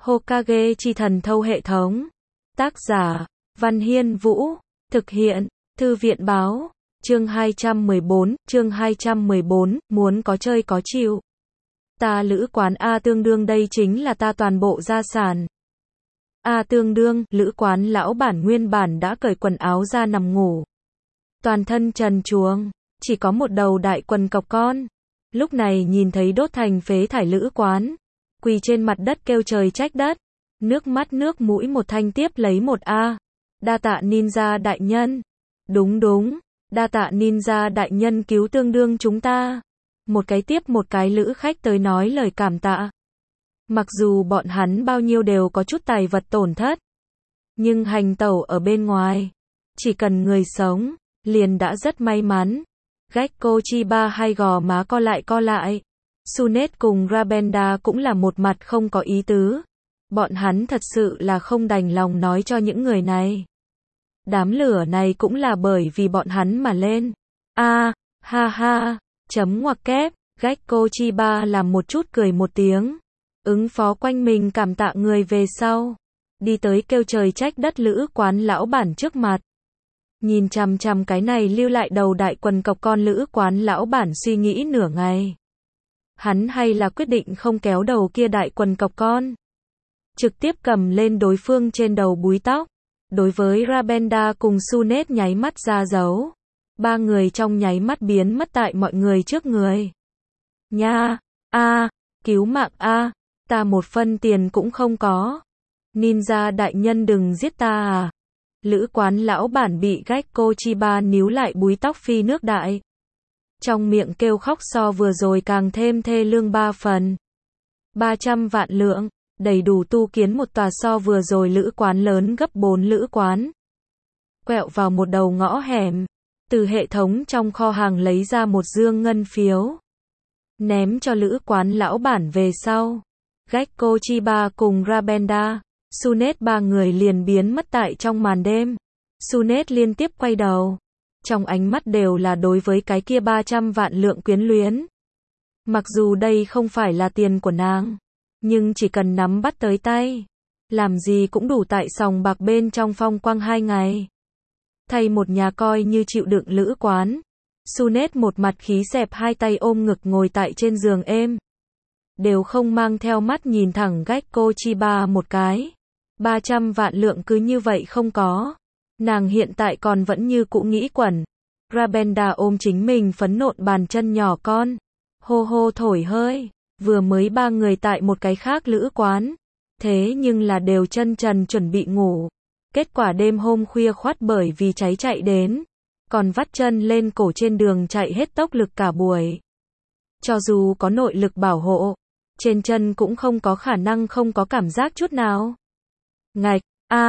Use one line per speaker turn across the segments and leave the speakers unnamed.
Hokage chi thần thâu hệ thống. Tác giả, Văn Hiên Vũ. Thực hiện, Thư viện báo. Chương 214, muốn có chơi có chịu. Ta lữ quán A tương đương đây chính là ta toàn bộ gia sản. A tương đương, lữ quán lão bản nguyên bản đã cởi quần áo ra nằm ngủ. Toàn thân trần truồng, chỉ có một đầu đại quần cọc con. Lúc này nhìn thấy đốt thành phế thải lữ quán, quỳ trên mặt đất kêu trời trách đất. Nước mắt nước mũi một thanh tiếp lấy một A. Đa tạ ninja đại nhân. Đúng, đa tạ ninja đại nhân cứu tương đương chúng ta. Một cái tiếp một cái lữ khách tới nói lời cảm tạ. Mặc dù bọn hắn bao nhiêu đều có chút tài vật tổn thất, nhưng hành tẩu ở bên ngoài, chỉ cần người sống, liền đã rất may mắn. Gekko Chiba hai gò má co lại. Tsunade cùng Rabenda cũng là một mặt không có ý tứ. Bọn hắn thật sự là không đành lòng nói cho những người này. Đám lửa này cũng là bởi vì bọn hắn mà lên. Ha, chấm ngoặc kép, Gekko Chiba làm một chút cười một tiếng. Ứng phó quanh mình cảm tạ người về sau. Đi tới kêu trời trách đất lữ quán lão bản trước mặt. Nhìn chằm chằm cái này lưu lại đầu đại quần cọc con lữ quán lão bản suy nghĩ nửa ngày. Hắn hay là quyết định không kéo đầu kia đại quần cọc con. Trực tiếp cầm lên đối phương trên đầu búi tóc. Đối với Rabenda cùng Tsunade nháy mắt ra dấu. Ba người trong nháy mắt biến mất tại mọi người trước người. Nha, cứu mạng ta một phân tiền cũng không có. Ninja đại nhân đừng giết ta à. Lữ quán lão bản bị Gekko Chiba níu lại búi tóc phi nước đại. Trong miệng kêu khóc so vừa rồi càng thêm thê lương 3 phần. 300 vạn lượng, đầy đủ tu kiến một tòa so vừa rồi lữ quán lớn gấp 4 lữ quán. Quẹo vào một đầu ngõ hẻm, từ hệ thống trong kho hàng lấy ra một dương ngân phiếu. Ném cho lữ quán lão bản về sau. Gekko Chiba cùng Rabenda, Tsunade ba người liền biến mất tại trong màn đêm. Tsunade liên tiếp quay đầu. Trong ánh mắt đều là đối với cái kia 300 vạn lượng quyến luyến. Mặc dù đây không phải là tiền của nàng, nhưng chỉ cần nắm bắt tới tay, làm gì cũng đủ tại sòng bạc bên trong phong quang 2 ngày. Thay một nhà coi như chịu đựng lữ quán. Tsunade một mặt khí xẹp hai tay ôm ngực ngồi tại trên giường êm. Đều không mang theo mắt nhìn thẳng Gekko Chiba một cái. 300 vạn lượng cứ như vậy không có. Nàng hiện tại còn vẫn như cũ nghĩ quẩn. Rabenda ôm chính mình phấn nộn bàn chân nhỏ con. Hô thổi hơi. Vừa mới ba người tại một cái khác lữ quán. Thế nhưng là đều chân trần chuẩn bị ngủ. Kết quả đêm hôm khuya khoắt bởi vì cháy chạy đến. Còn vắt chân lên cổ trên đường chạy hết tốc lực cả buổi. Cho dù có nội lực bảo hộ, trên chân cũng không có khả năng không có cảm giác chút nào. Ngạch,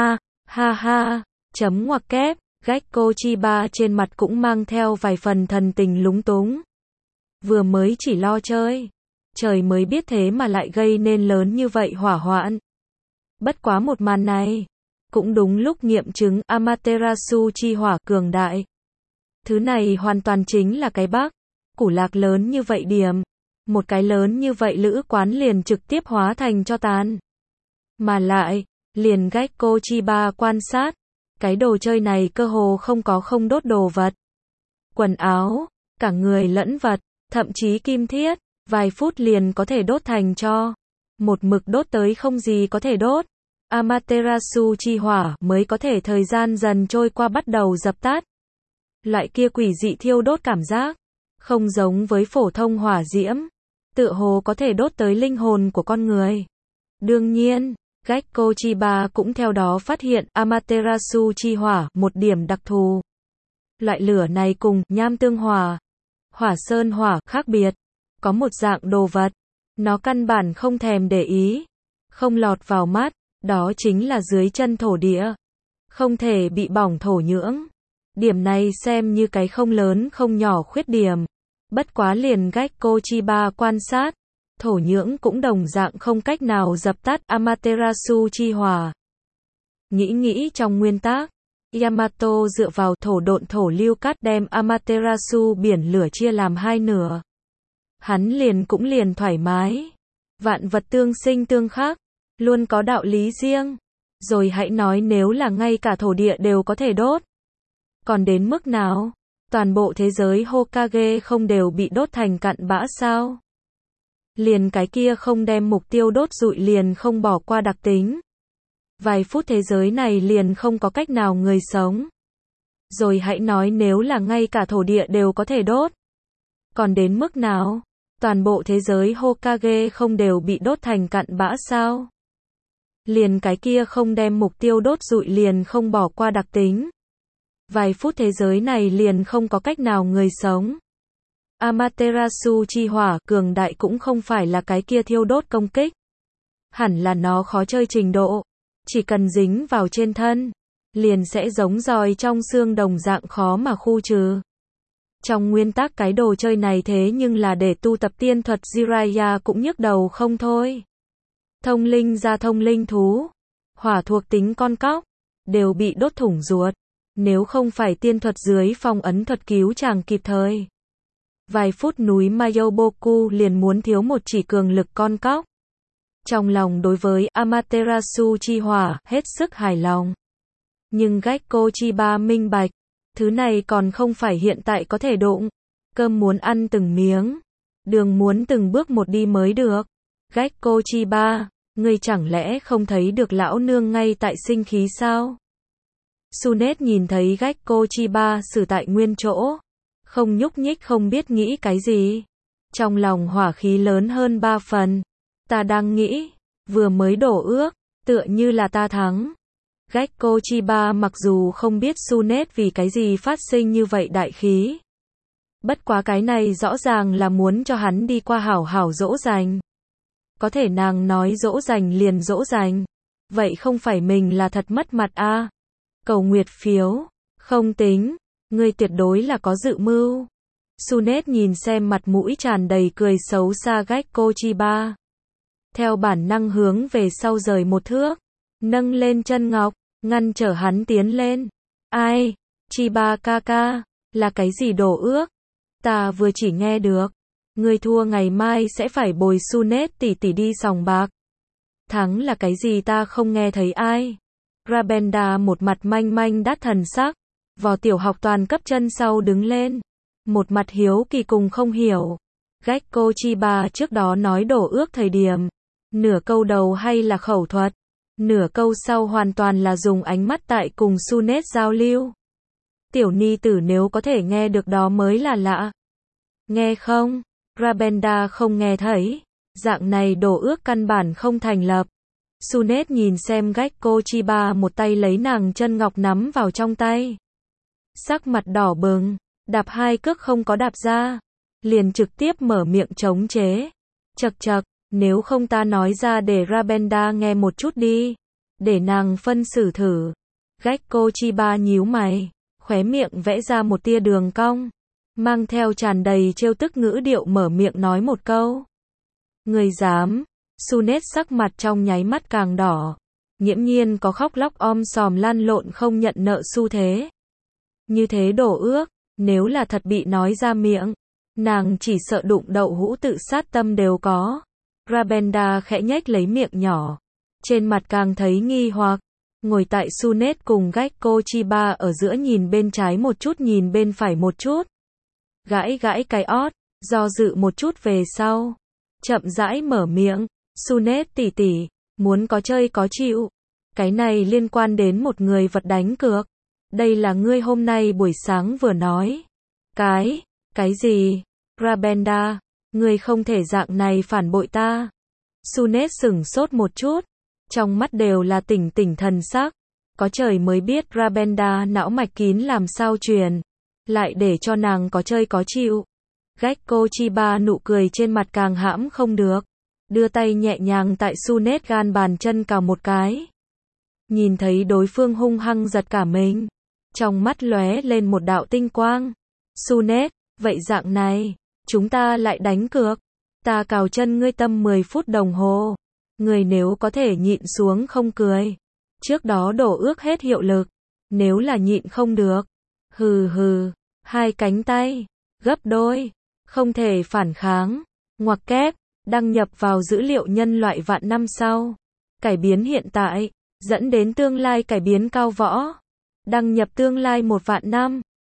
ha, chấm ngoặc kép, Gekko Chiba trên mặt cũng mang theo vài phần thần tình lúng túng. Vừa mới chỉ lo chơi, trời mới biết thế mà lại gây nên lớn như vậy hỏa hoạn. Bất quá một màn này, cũng đúng lúc nghiệm chứng Amaterasu chi hỏa cường đại. Thứ này hoàn toàn chính là cái bác, củ lạc lớn như vậy điểm. Một cái lớn như vậy lữ quán liền trực tiếp hóa thành cho tàn. Mà lại, liền Gekko Chiba quan sát, cái đồ chơi này cơ hồ không đốt đồ vật. Quần áo, cả người lẫn vật, thậm chí kim thiết, vài phút liền có thể đốt thành tro. Một mực đốt tới không gì có thể đốt. Amaterasu chi hỏa mới có thể thời gian dần trôi qua bắt đầu dập tắt. Loại kia quỷ dị thiêu đốt cảm giác, không giống với phổ thông hỏa diễm, tựa hồ có thể đốt tới linh hồn của con người. Đương nhiên, Gekko Chiba cũng theo đó phát hiện Amaterasu chi hỏa một điểm đặc thù. Loại lửa này cùng nham tương hỏa, hỏa sơn hỏa khác biệt. Có một dạng đồ vật, nó căn bản không thèm để ý, không lọt vào mắt, đó chính là dưới chân thổ địa. Không thể bị bỏng thổ nhưỡng. Điểm này xem như cái không lớn không nhỏ khuyết điểm. Bất quá liền Gekko Chiba quan sát, thổ nhưỡng cũng đồng dạng không cách nào dập tắt Amaterasu chi hỏa. Nghĩ trong nguyên tắc, Yamato dựa vào thổ độn thổ lưu cát đem Amaterasu biển lửa chia làm 2 nửa. Hắn cũng liền thoải mái. Vạn vật tương sinh tương khắc. luôn có đạo lý riêng. Rồi hãy nói nếu là ngay cả thổ địa đều có thể đốt. Còn đến mức nào? Toàn bộ thế giới Hokage không đều bị đốt thành cặn bã sao? Liền cái kia không đem mục tiêu đốt rụi liền không bỏ qua đặc tính. Vài phút thế giới này liền không có cách nào người sống. Rồi hãy nói nếu là ngay cả thổ địa đều có thể đốt. Còn đến mức nào? Toàn bộ thế giới Hokage không đều bị đốt thành cặn bã sao? Liền cái kia không đem mục tiêu đốt rụi liền không bỏ qua đặc tính. Vài phút thế giới này liền không có cách nào người sống. Amaterasu chi hỏa cường đại cũng không phải là cái kia thiêu đốt công kích. Hẳn là nó khó chơi trình độ. Chỉ cần dính vào trên thân, liền sẽ giống roi trong xương đồng dạng khó mà khu trừ. Trong nguyên tắc cái đồ chơi này thế nhưng là để tu tập tiên thuật Jiraiya cũng nhức đầu không thôi. Thông linh ra thông linh thú, hỏa thuộc tính con cóc, đều bị đốt thủng ruột. Nếu không phải tiên thuật dưới phong ấn thuật cứu chàng kịp thời. Vài phút núi Mayoboku liền muốn thiếu một chỉ cường lực con cóc. Trong lòng đối với Amaterasu chi hỏa hết sức hài lòng. Nhưng Gekko Chiba minh bạch, thứ này còn không phải hiện tại có thể đụng. Cơm muốn ăn từng miếng, đường muốn từng bước một đi mới được. Gekko Chiba, ngươi chẳng lẽ không thấy được lão nương ngay tại sinh khí sao? Sunet nhìn thấy Gekko Chiba xử tại nguyên chỗ, không nhúc nhích không biết nghĩ cái gì. Trong lòng hỏa khí lớn hơn 3 phần. Ta đang nghĩ, vừa mới đổ ước, tựa như là ta thắng. Gekko Chiba mặc dù không biết Sunet vì cái gì phát sinh như vậy đại khí. Bất quá cái này rõ ràng là muốn cho hắn đi qua hảo hảo dỗ dành. Có thể nàng nói dỗ dành liền dỗ dành. Vậy không phải mình là thật mất mặt a? Cầu nguyệt phiếu, không tính, ngươi tuyệt đối là có dự mưu. Sunet nhìn xem mặt mũi tràn đầy cười xấu xa Gekko Chiba. Theo bản năng hướng về sau rời một thước, nâng lên chân ngọc, ngăn trở hắn tiến lên. Ai? Chiba kaka, là cái gì đổ ước? Ta vừa chỉ nghe được. Ngươi thua ngày mai sẽ phải bồi Sunet tỷ tỷ đi sòng bạc. Thắng là cái gì ta không nghe thấy ai. Rabenda một mặt manh manh đắt thần sắc. Vò tiểu học toàn cấp chân sau đứng lên. Một mặt hiếu kỳ cùng không hiểu. Gekko Chiba trước đó nói đổ ước thời điểm. Nửa câu đầu hay là khẩu thuật. Nửa câu sau hoàn toàn là dùng ánh mắt tại cùng Sunet giao lưu. Tiểu ni tử nếu có thể nghe được đó mới là lạ. Nghe không? Rabenda không nghe thấy. Dạng này đổ ước căn bản không thành lập. Sunet nhìn xem Gekko Chiba một tay lấy nàng chân ngọc nắm vào trong tay. Sắc mặt đỏ bừng, đạp hai cước không có đạp ra. Liền trực tiếp mở miệng chống chế. Chậc chậc, nếu không ta nói ra để Rabenda nghe một chút đi. Để nàng phân xử thử. Gekko Chiba nhíu mày, khóe miệng vẽ ra một tia đường cong. Mang theo tràn đầy trêu tức ngữ điệu mở miệng nói một câu. Người dám. Sunet sắc mặt trong nháy mắt càng đỏ. Nghiễm nhiên có khóc lóc sòm lăn lộn không nhận nợ xu thế. Như thế đổ ước, nếu là thật bị nói ra miệng, nàng chỉ sợ đụng đậu hũ tự sát tâm đều có. Rabenda khẽ nhếch lấy miệng nhỏ. Trên mặt càng thấy nghi hoặc. Ngồi tại Sunet cùng Gekko Chiba ở giữa nhìn bên trái một chút nhìn bên phải một chút. Gãi gãi cái ót, do dự một chút về sau. Chậm rãi mở miệng. Sunet tỷ tỷ, muốn có chơi có chịu. Cái này liên quan đến một người vật đánh cược. Đây là ngươi hôm nay buổi sáng vừa nói. Cái gì? Rabenda, ngươi không thể dạng này phản bội ta. Sunet sửng sốt một chút. Trong mắt đều là tỉnh tỉnh thần sắc. Có trời mới biết Rabenda não mạch kín làm sao truyền. Lại để cho nàng có chơi có chịu. Gekko Chiba nụ cười trên mặt càng hãm không được. Đưa tay nhẹ nhàng tại Sunet gan bàn chân cào một cái. Nhìn thấy đối phương hung hăng giật cả mình. Trong mắt lóe lên một đạo tinh quang. Sunet, vậy dạng này, chúng ta lại đánh cược. Ta cào chân ngươi tâm 10 phút đồng hồ. Người nếu có thể nhịn xuống không cười. Trước đó đổ ước hết hiệu lực. Nếu là nhịn không được. Hừ hừ, hai cánh tay, gấp đôi, không thể phản kháng. Ngoặc kép, đăng nhập vào dữ liệu nhân loại vạn năm sau. Cải biến hiện tại, dẫn đến tương lai cải biến cao võ. Đăng nhập tương lai 1 vạn năm.